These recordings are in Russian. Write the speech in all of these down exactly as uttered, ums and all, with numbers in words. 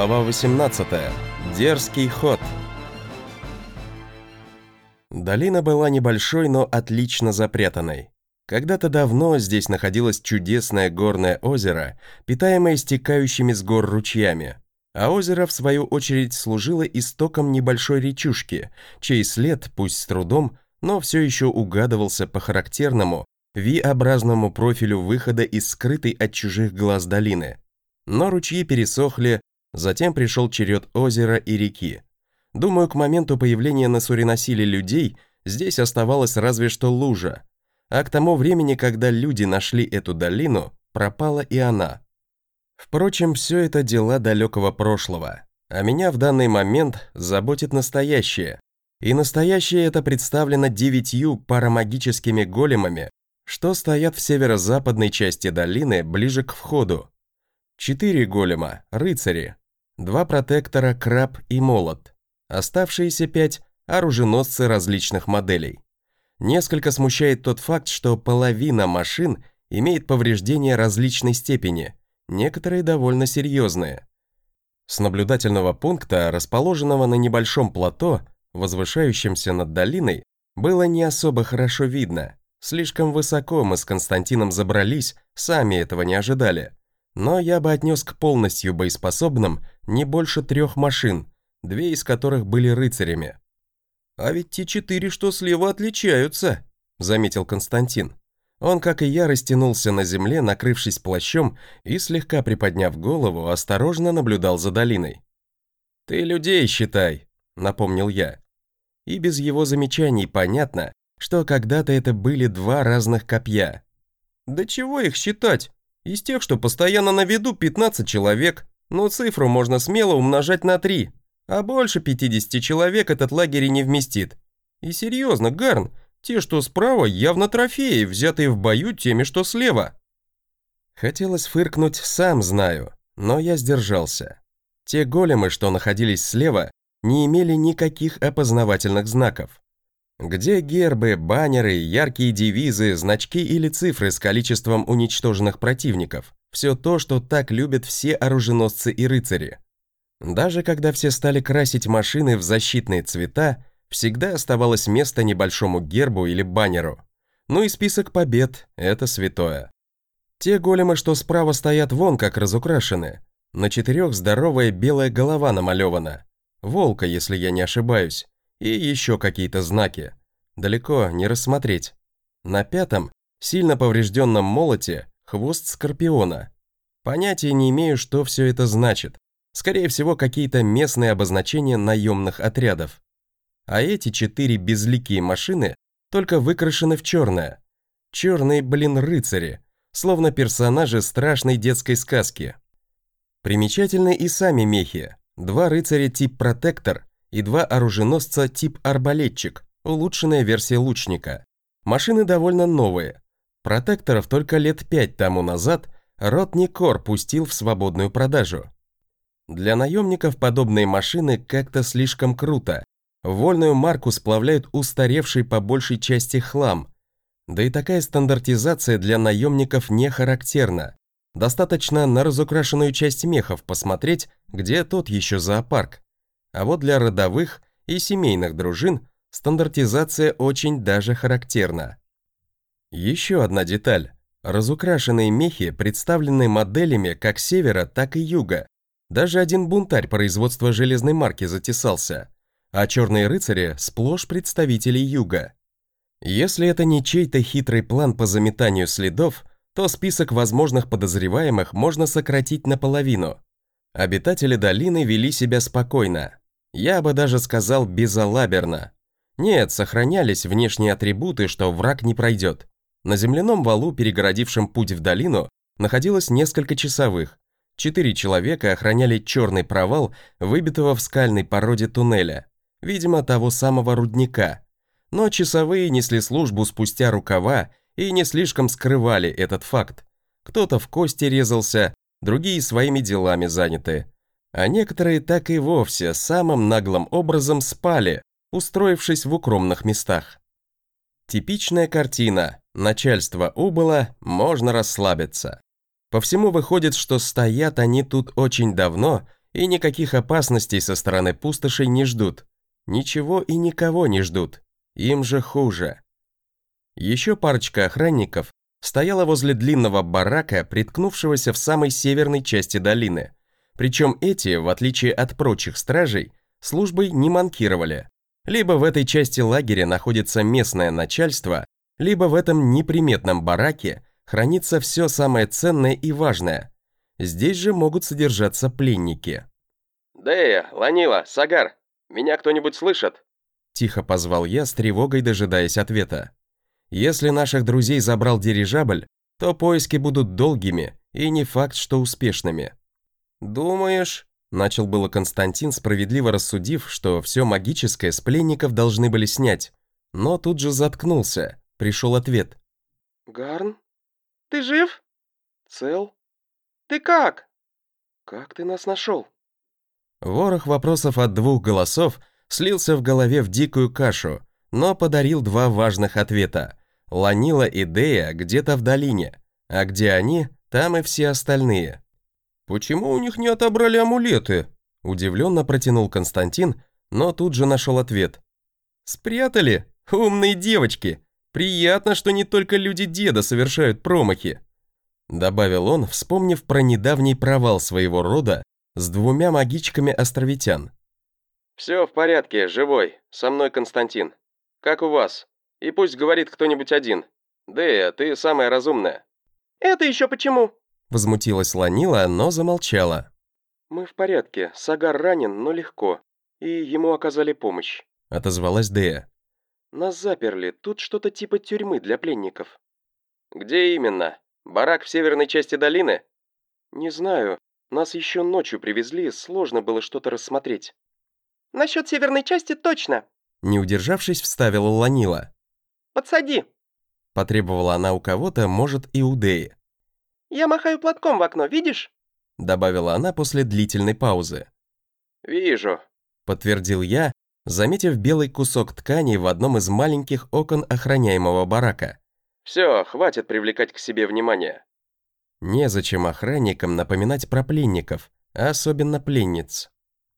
Глава восемнадцатая. Дерзкий ход. Долина была небольшой, но отлично запрятанной. Когда-то давно здесь находилось чудесное горное озеро, питаемое стекающими с гор ручьями. А озеро, в свою очередь, служило истоком небольшой речушки, чей след, пусть с трудом, но все еще угадывался по характерному, V-образному профилю выхода из скрытой от чужих глаз долины. Но ручьи пересохли, затем пришел черед озера и реки. Думаю, к моменту появления на Суриносиле людей здесь оставалась разве что лужа, а к тому времени, когда люди нашли эту долину, пропала и она. Впрочем, все это дела далекого прошлого, а меня в данный момент заботит настоящее. И настоящее это представлено девятью парамагическими големами, что стоят в северо-западной части долины ближе к входу. Четыре голема, рыцари, два протектора, краб и молот. Оставшиеся пять – оруженосцы различных моделей. Несколько смущает тот факт, что половина машин имеет повреждения различной степени, некоторые довольно серьезные. С наблюдательного пункта, расположенного на небольшом плато, возвышающемся над долиной, было не особо хорошо видно. Слишком высоко мы с Константином забрались, сами этого не ожидали. Но я бы отнес к полностью боеспособным не больше трех машин, две из которых были рыцарями. «А ведь те четыре, что слева, отличаются», — заметил Константин. Он, как и я, растянулся на земле, накрывшись плащом и, слегка приподняв голову, осторожно наблюдал за долиной. «Ты людей считай», — напомнил я. И без его замечаний понятно, что когда-то это были два разных копья. «Да чего их считать? Из тех, что постоянно на виду, пятнадцать человек, но цифру можно смело умножать на три, а больше пятидесяти человек этот лагерь и не вместит. И серьезно, Гарн, те, что справа, явно трофеи, взятые в бою теми, что слева». Хотелось фыркнуть, сам знаю, но я сдержался. Те големы, что находились слева, не имели никаких опознавательных знаков. Где гербы, баннеры, яркие девизы, значки или цифры с количеством уничтоженных противников? Все то, что так любят все оруженосцы и рыцари. Даже когда все стали красить машины в защитные цвета, всегда оставалось место небольшому гербу или баннеру. Ну и список побед – это святое. Те големы, что справа стоят, вон как разукрашены. На четырех здоровая белая голова намалевана. Волка, если я не ошибаюсь. И еще какие-то знаки. Далеко не рассмотреть. На пятом, сильно поврежденном молоте, хвост скорпиона. Понятия не имею, что все это значит. Скорее всего, какие-то местные обозначения наемных отрядов. А эти четыре безликие машины только выкрашены в черное. Черные, блин, рыцари, словно персонажи страшной детской сказки. Примечательны и сами мехи. Два рыцаря тип протектор и два оруженосца тип арбалетчик, улучшенная версия лучника. Машины довольно новые. Протекторов только лет пять тому назад род Никор пустил в свободную продажу. Для наемников подобные машины как-то слишком круто. В вольную марку сплавляют устаревший по большей части хлам. Да и такая стандартизация для наемников не характерна. Достаточно на разукрашенную часть мехов посмотреть, где тот еще зоопарк. А вот для родовых и семейных дружин стандартизация очень даже характерна. Еще одна деталь. Разукрашенные мехи представлены моделями как севера, так и юга. Даже один бунтарь производства железной марки затесался. А черные рыцари сплошь представители юга. Если это не чей-то хитрый план по заметанию следов, то список возможных подозреваемых можно сократить наполовину. Обитатели долины вели себя спокойно. Я бы даже сказал безалаберно. Нет, сохранялись внешние атрибуты, что враг не пройдет. На земляном валу, перегородившем путь в долину, находилось несколько часовых. Четыре человека охраняли черный провал, выбитого в скальной породе туннеля. Видимо, того самого рудника. Но часовые несли службу спустя рукава и не слишком скрывали этот факт. Кто-то в кости резался, другие своими делами заняты. А некоторые так и вовсе самым наглым образом спали, устроившись в укромных местах. Типичная картина. Начальство убыло, можно расслабиться. По всему выходит, что стоят они тут очень давно И никаких опасностей со стороны пустошей не ждут. Ничего и никого не ждут. Им же хуже. Еще парочка охранников стояла возле длинного барака, приткнувшегося в самой северной части долины. Причем эти, в отличие от прочих стражей, службой не манкировали. Либо в этой части лагеря находится местное начальство, либо в этом неприметном бараке хранится все самое ценное и важное. Здесь же могут содержаться пленники. «Дея, Ланила, Сагар, меня кто-нибудь слышит?» Тихо позвал я, с тревогой дожидаясь ответа. Если наших друзей забрал дирижабль, то поиски будут долгими и не факт, что успешными. «Думаешь?» – начал было Константин, справедливо рассудив, что все магическое с пленников должны были снять, но тут же заткнулся, пришел ответ. «Гарн? Ты жив? Цел? Ты как? Как ты нас нашел?» Ворох вопросов от двух голосов слился в голове в дикую кашу, но подарил два важных ответа. Ланила и Дея где-то в долине, а где они, там и все остальные. «Почему у них не отобрали амулеты?» – удивленно протянул Константин, но тут же нашел ответ. «Спрятали? Умные девочки! Приятно, что не только люди деда совершают промахи!» Добавил он, вспомнив про недавний провал своего рода с двумя магичками островитян. «Все в порядке, живой. Со мной Константин. Как у вас? И пусть говорит кто-нибудь один. Дея, ты самая разумная». «Это еще почему?» Возмутилась Ланила, но замолчала. «Мы в порядке. Сагар ранен, но легко. И ему оказали помощь», — отозвалась Дея. «Нас заперли. Тут что-то типа тюрьмы для пленников». «Где именно? Барак в северной части долины?» «Не знаю. Нас еще ночью привезли, сложно было что-то рассмотреть». «Насчет северной части точно», — не удержавшись, вставила Ланила. «Подсади», — потребовала она у кого-то, может, и у Деи. «Я махаю платком в окно, видишь?» Добавила она после длительной паузы. «Вижу», — подтвердил я, заметив белый кусок ткани в одном из маленьких окон охраняемого барака. «Все, хватит привлекать к себе внимание». Незачем охранникам напоминать про пленников, а особенно пленниц.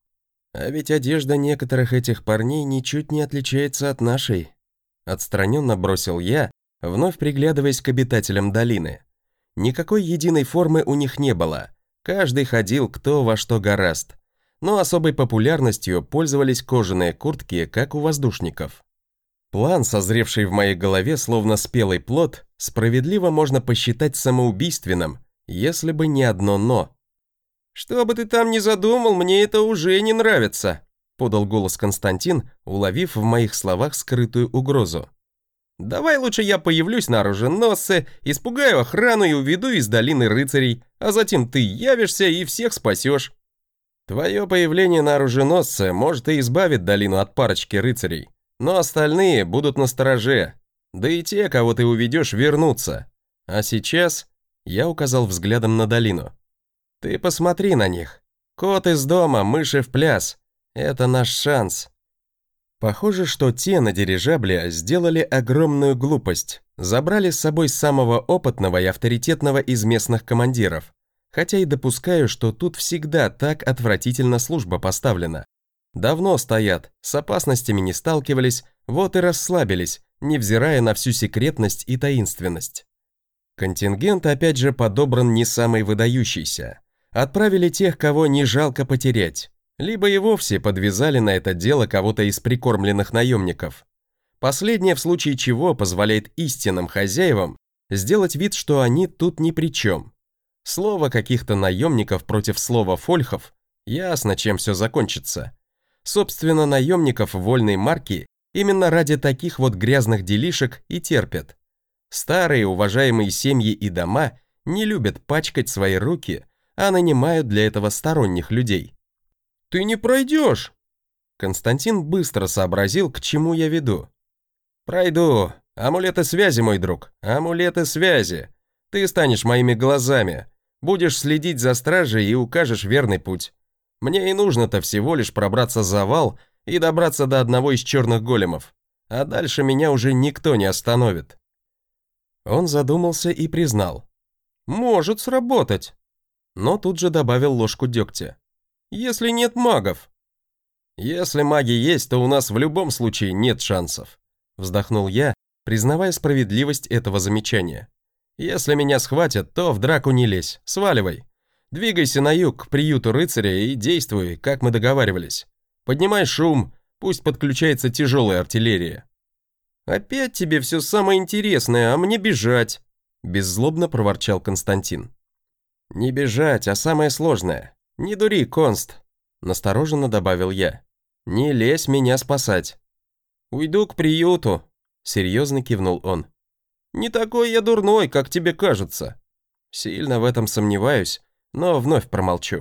А ведь одежда некоторых этих парней ничуть не отличается от нашей. Отстраненно бросил я, вновь приглядываясь к обитателям долины. Никакой единой формы у них не было, каждый ходил кто во что горазд. Но особой популярностью пользовались кожаные куртки, как у воздушников. План, созревший в моей голове словно спелый плод, справедливо можно посчитать самоубийственным, если бы не одно «но». «Что бы ты там ни задумал, мне это уже не нравится», подал голос Константин, уловив в моих словах скрытую угрозу. «Давай лучше я появлюсь на оруженосце, испугаю охрану и уведу из долины рыцарей, а затем ты явишься и всех спасешь». «Твое появление на оруженосце может и избавит долину от парочки рыцарей, но остальные будут настороже, да и те, кого ты уведешь, вернутся. А сейчас...» Я указал взглядом на долину. «Ты посмотри на них. Кот из дома, мыши в пляс. Это наш шанс». Похоже, что те на дирижабле сделали огромную глупость. Забрали с собой самого опытного и авторитетного из местных командиров. Хотя и допускаю, что тут всегда так отвратительно служба поставлена. Давно стоят, с опасностями не сталкивались, вот и расслабились, невзирая на всю секретность и таинственность. Контингент опять же подобран не самый выдающийся. Отправили тех, кого не жалко потерять. Либо и вовсе подвязали на это дело кого-то из прикормленных наемников. Последнее в случае чего позволяет истинным хозяевам сделать вид, что они тут ни при чем. Слово каких-то наемников против слова фольхов, ясно, чем все закончится. Собственно, наемников вольной марки именно ради таких вот грязных делишек и терпят. Старые уважаемые семьи и дома не любят пачкать свои руки, а нанимают для этого сторонних людей. «Ты не пройдешь!» Константин быстро сообразил, к чему я веду. «Пройду. Амулеты связи, мой друг, амулеты связи. Ты станешь моими глазами, будешь следить за стражей и укажешь верный путь. Мне и нужно-то всего лишь пробраться за вал и добраться до одного из черных големов, а дальше меня уже никто не остановит». Он задумался и признал. «Может сработать». Но тут же добавил ложку дегтя. Если нет магов? Если маги есть, то у нас в любом случае нет шансов. Вздохнул я, признавая справедливость этого замечания. Если меня схватят, то в драку не лезь, сваливай. Двигайся на юг к приюту рыцаря и действуй, как мы договаривались. Поднимай шум, пусть подключается тяжелая артиллерия. Опять тебе все самое интересное, а мне бежать, беззлобно проворчал Константин. Не бежать, а самое сложное. Не дури, Конст, настороженно добавил я. Не лезь меня спасать. Уйду к приюту, серьезно кивнул он. Не такой я дурной, как тебе кажется. Сильно в этом сомневаюсь, но вновь промолчу.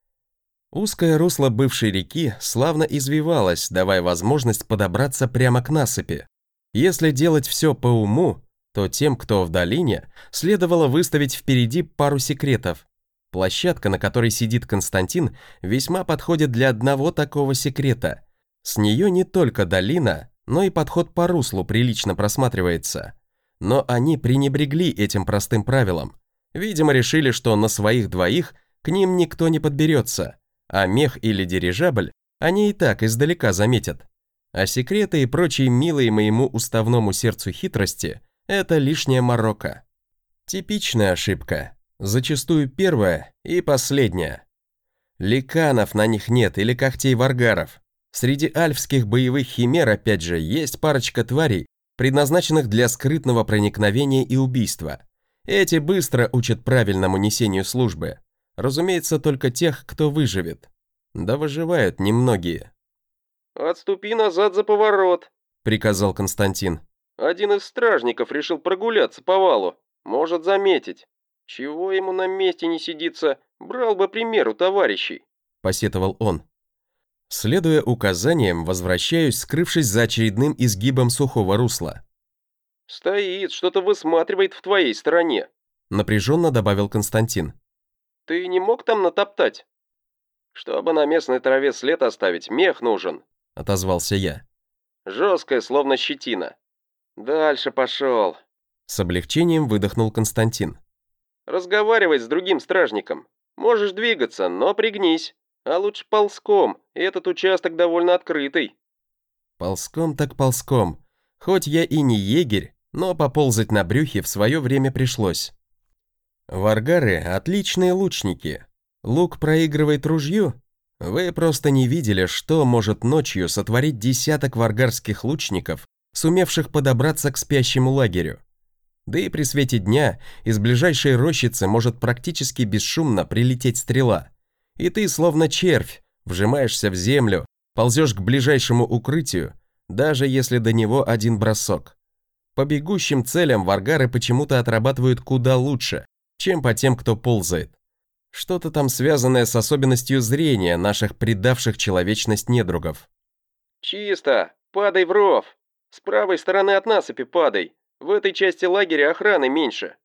Узкое русло бывшей реки славно извивалось, давая возможность подобраться прямо к насыпи. Если делать все по уму, то тем, кто в долине, следовало выставить впереди пару секретов. Площадка, на которой сидит Константин, весьма подходит для одного такого секрета. С нее не только долина, но и подход по руслу прилично просматривается. Но они пренебрегли этим простым правилом. Видимо, решили, что на своих двоих к ним никто не подберется, а мех или дирижабль они и так издалека заметят. А секреты и прочие милые моему уставному сердцу хитрости – это лишняя морока. Типичная ошибка. Зачастую первая и последняя. Ликанов на них нет или когтей варгаров. Среди альфских боевых химер, опять же, есть парочка тварей, предназначенных для скрытного проникновения и убийства. Эти быстро учат правильному несению службы. Разумеется, только тех, кто выживет. Да выживают немногие. «Отступи назад за поворот», — приказал Константин. «Один из стражников решил прогуляться по валу. Может заметить. Чего ему на месте не сидится, брал бы пример у товарищей», — посетовал он. Следуя указаниям, возвращаюсь, скрывшись за очередным изгибом сухого русла. «Стоит, что-то высматривает в твоей стороне», — напряженно добавил Константин. «Ты не мог там натоптать?» «Чтобы на местной траве след оставить, мех нужен», — отозвался я. «Жесткая, словно щетина. Дальше пошел», — с облегчением выдохнул Константин. «Разговаривай с другим стражником. Можешь двигаться, но пригнись. А лучше ползком, этот участок довольно открытый». Ползком так ползком. Хоть я и не егерь, но поползать на брюхе в свое время пришлось. Варгары – отличные лучники. Лук проигрывает ружью? Вы просто не видели, что может ночью сотворить десяток варгарских лучников, сумевших подобраться к спящему лагерю. Да и при свете дня из ближайшей рощицы может практически бесшумно прилететь стрела. И ты, словно червь, вжимаешься в землю, ползешь к ближайшему укрытию, даже если до него один бросок. По бегущим целям варгары почему-то отрабатывают куда лучше, чем по тем, кто ползает. Что-то там связанное с особенностью зрения наших предавших человечность недругов. «Чисто! Падай в ров! С правой стороны от насыпи падай! В этой части лагеря охраны меньше».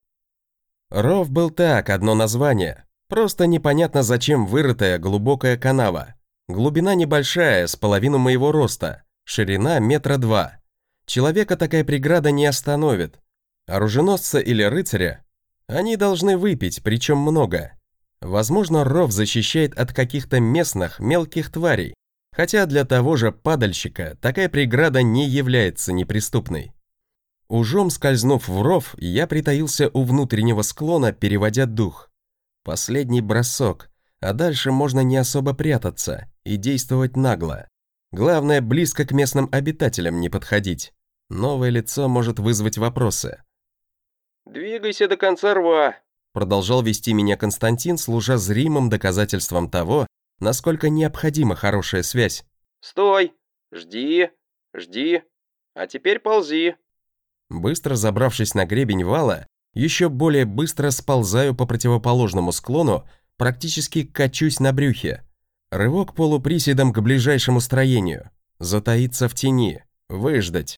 Ров был так, одно название. Просто непонятно, зачем вырытая глубокая канава. Глубина небольшая, с половину моего роста. Ширина метра два. Человека такая преграда не остановит. Оруженосца или рыцаря они должны выпить, причем много. Возможно, ров защищает от каких-то местных мелких тварей, хотя для того же падальщика такая преграда не является неприступной. Ужом скользнув в ров, я притаился у внутреннего склона, переводя дух. Последний бросок, а дальше можно не особо прятаться и действовать нагло. Главное, близко к местным обитателям не подходить. Новое лицо может вызвать вопросы. «Двигайся до конца рва», — продолжал вести меня Константин, служа зримым доказательством того, насколько необходима хорошая связь. «Стой! Жди! Жди! А теперь ползи!» Быстро забравшись на гребень вала, еще более быстро сползаю по противоположному склону, практически качусь на брюхе. Рывок полуприседом к ближайшему строению. Затаиться в тени. Выждать.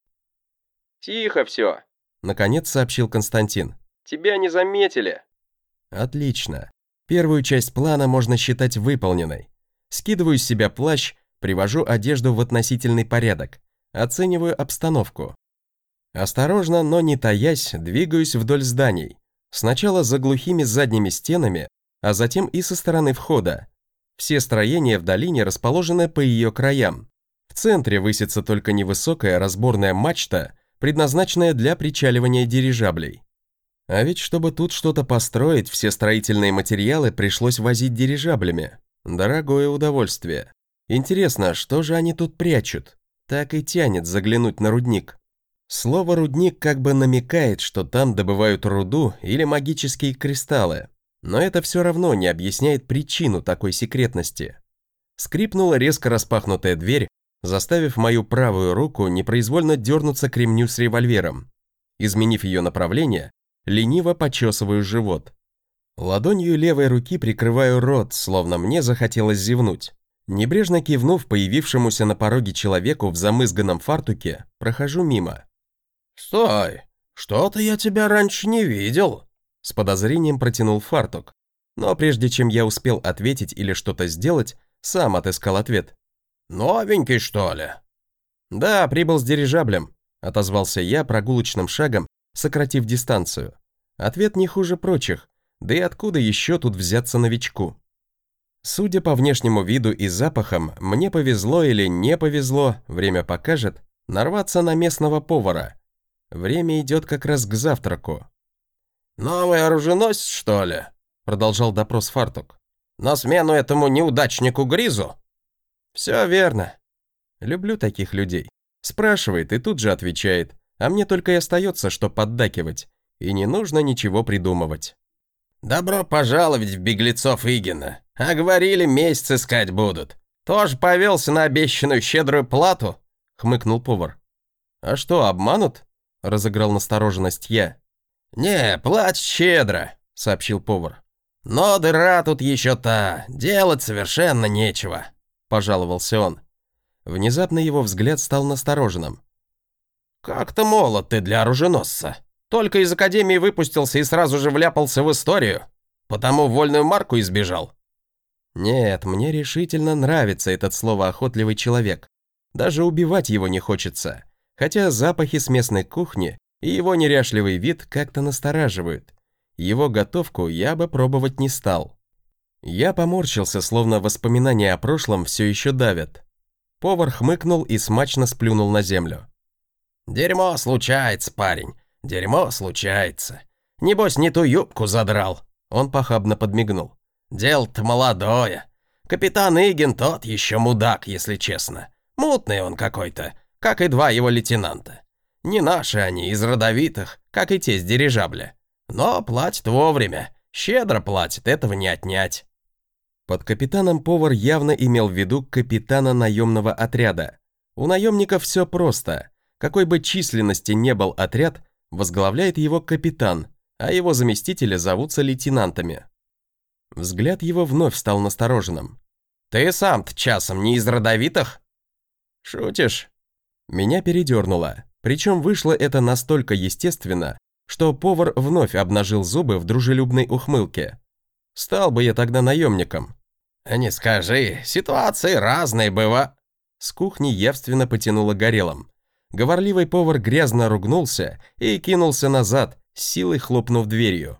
«Тихо все!» — наконец сообщил Константин. «Тебя не заметили!» Отлично. Первую часть плана можно считать выполненной. Скидываю с себя плащ, привожу одежду в относительный порядок. Оцениваю обстановку. Осторожно, но не таясь, двигаюсь вдоль зданий. Сначала за глухими задними стенами, а затем и со стороны входа. Все строения в долине расположены по ее краям. В центре высится только невысокая разборная мачта, предназначенная для причаливания дирижаблей. А ведь чтобы тут что-то построить, все строительные материалы пришлось возить дирижаблями. Дорогое удовольствие. Интересно, что же они тут прячут? Так и тянет заглянуть на рудник. Слово «рудник» как бы намекает, что там добывают руду или магические кристаллы. Но это все равно не объясняет причину такой секретности. Скрипнула резко распахнутая дверь, заставив мою правую руку непроизвольно дернуться к ремню с револьвером. Изменив ее направление, лениво почесываю живот. Ладонью левой руки прикрываю рот, словно мне захотелось зевнуть. Небрежно кивнув появившемуся на пороге человеку в замызганном фартуке, прохожу мимо. «Стой! Что-то я тебя раньше не видел!» С подозрением протянул фартук. Но прежде чем я успел ответить или что-то сделать, сам отыскал ответ. «Новенький, что ли?» «Да, прибыл с дирижаблем», — отозвался я прогулочным шагом, сократив дистанцию. Ответ не хуже прочих, да и откуда еще тут взяться новичку? Судя по внешнему виду и запахам, мне повезло или не повезло, время покажет, нарваться на местного повара. Время идет как раз к завтраку. «Новый оруженосец, что ли?» — продолжал допрос фартук. «На смену этому неудачнику Гризу?» «Все верно. Люблю таких людей. Спрашивает и тут же отвечает, а мне только и остается, что поддакивать. И не нужно ничего придумывать». «Добро пожаловать в беглецов Игина. А говорили, месяц искать будут. Тоже повелся на обещанную щедрую плату?» — хмыкнул повар. «А что, обманут?» — разыграл настороженность я. «Не, платят щедро», — сообщил повар. «Но дыра тут еще та, делать совершенно нечего», — пожаловался он. Внезапно его взгляд стал настороженным. «Как-то молод ты для оруженосца. Только из академии выпустился и сразу же вляпался в историю. Потому вольную марку избежал». «Нет, мне решительно нравится этот словоохотливый человек. Даже убивать его не хочется. Хотя запахи с местной кухни и его неряшливый вид как-то настораживают. Его готовку я бы пробовать не стал». Я поморщился, словно воспоминания о прошлом все еще давят. Повар хмыкнул и смачно сплюнул на землю. «Дерьмо случается, парень, дерьмо случается. Небось, не ту юбку задрал». Он похабно подмигнул. «Дело-то молодое. Капитан Игин тот еще мудак, если честно. Мутный он какой-то, как и два его лейтенанта. Не наши они, из родовитых, как и те с дирижабля. Но платят вовремя, щедро платят, этого не отнять». Под капитаном повар явно имел в виду капитана наемного отряда. У наемников все просто. Какой бы численности не был отряд, возглавляет его капитан, а его заместители зовутся лейтенантами. Взгляд его вновь стал настороженным. «Ты сам-то часом не из родовитых?» «Шутишь?» Меня передернуло, причем вышло это настолько естественно, что повар вновь обнажил зубы в дружелюбной ухмылке. Стал бы я тогда наемником. «Не скажи, ситуации разные быва...» С кухни явственно потянуло горелым. Говорливый повар грязно ругнулся и кинулся назад, с силой хлопнув дверью.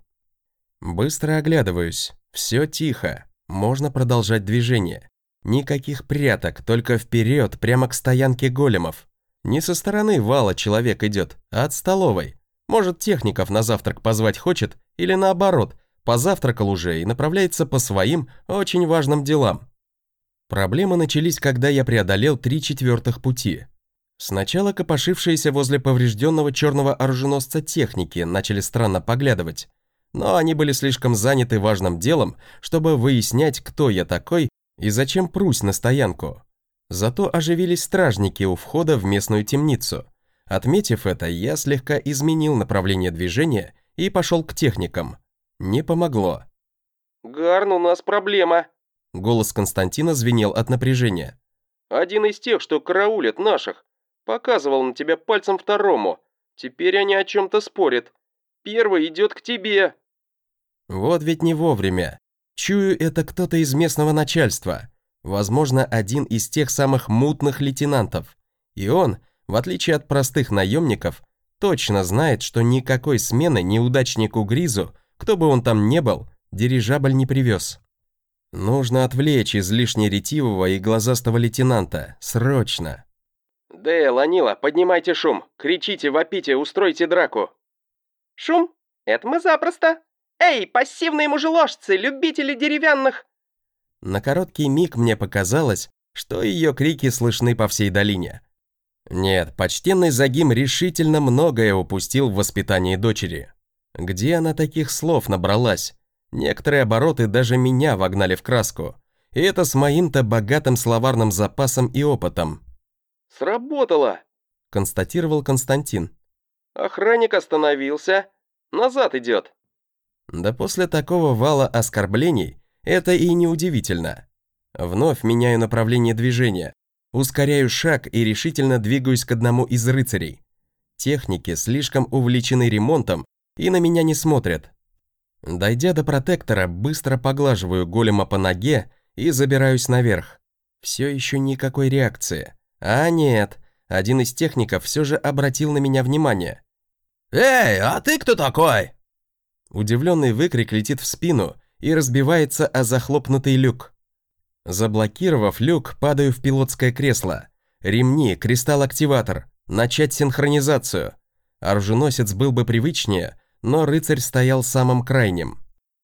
Быстро оглядываюсь. Все тихо. Можно продолжать движение. Никаких пряток, только вперед, прямо к стоянке големов. Не со стороны вала человек идет, а от столовой. Может, техников на завтрак позвать хочет, или наоборот, позавтракал уже и направляется по своим очень важным делам. Проблемы начались, когда я преодолел три четвертых пути. Сначала копошившиеся возле поврежденного черного оруженосца техники начали странно поглядывать, но они были слишком заняты важным делом, чтобы выяснять, кто я такой и зачем прусь на стоянку. Зато оживились стражники у входа в местную темницу. Отметив это, я слегка изменил направление движения и пошел к техникам. Не помогло. «Гарн, у нас проблема!» Голос Константина звенел от напряжения. «Один из тех, что караулят наших, показывал на тебя пальцем второму. Теперь они о чем-то спорят. Первый идет к тебе!» Вот ведь не вовремя. Чую, это кто-то из местного начальства. Возможно, один из тех самых мутных лейтенантов. И он, в отличие от простых наемников, точно знает, что никакой смены неудачнику Гризу, кто бы он там ни был, дирижабль не привез. Нужно отвлечь излишне ретивого и глазастого лейтенанта. Срочно. Дея, Ланила, поднимайте шум. Кричите, вопите, устройте драку. Шум? Это мы запросто. Эй, пассивные мужеложцы, любители деревянных... На короткий миг мне показалось, что ее крики слышны по всей долине. Нет, почтенный Загим решительно многое упустил в воспитании дочери. Где она таких слов набралась? Некоторые обороты даже меня вогнали в краску. И это с моим-то богатым словарным запасом и опытом. Сработало, Констатировал Константин. охранник остановился, назад идет. Да после такого вала оскорблений это и не удивительно. Вновь меняю направление движения, ускоряю шаг и решительно двигаюсь к одному из рыцарей. Техники слишком увлечены ремонтом и на меня не смотрят. Дойдя до протектора, быстро поглаживаю голема по ноге и забираюсь наверх. Все еще никакой реакции. А нет, один из техников все же обратил на меня внимание. «Эй, а ты кто такой?» Удивленный выкрик летит в спину и разбивается о захлопнутый люк. Заблокировав люк, падаю в пилотское кресло. Ремни, кристалл-активатор, начать синхронизацию. Оруженосец был бы привычнее, но рыцарь стоял самым крайним.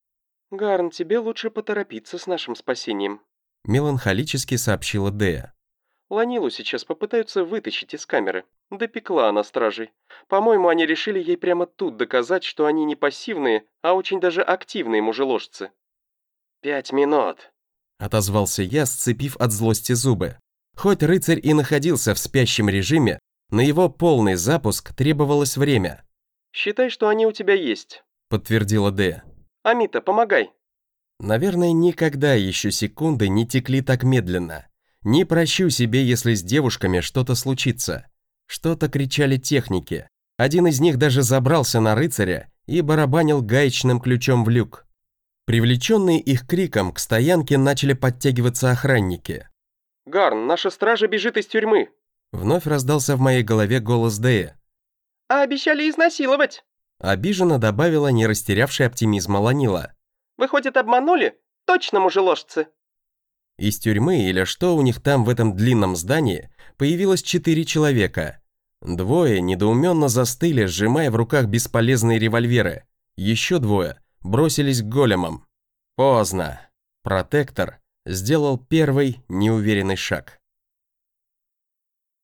Гарн, тебе лучше поторопиться с нашим спасением. Меланхолически сообщила Дея. Ланилу сейчас попытаются вытащить из камеры. Допекла она стражей. По-моему, они решили ей прямо тут доказать, что они не пассивные, а очень даже активные мужеложцы. «Пять минут», — отозвался я, сцепив от злости зубы. Хоть рыцарь и находился в спящем режиме, на его полный запуск требовалось время. «Считай, что они у тебя есть», — подтвердила Дея. «Амита, помогай». Наверное, никогда еще секунды не текли так медленно. Не прощу себе, если с девушками что-то случится. Что-то кричали техники. Один из них даже забрался на рыцаря и барабанил гаечным ключом в люк. Привлеченные их криком, к стоянке начали подтягиваться охранники. «Гарн, наша стража бежит из тюрьмы!» Вновь раздался в моей голове голос Деи. А обещали изнасиловать. Обиженно добавила не растерявшая оптимизма Ланила. Выходит, обманули? Точно мужеложцы. Из тюрьмы, или что у них там в этом длинном здании, появилось четыре человека. Двое недоуменно застыли, сжимая в руках бесполезные револьверы. Еще двое бросились к големам. Поздно. Протектор сделал первый неуверенный шаг.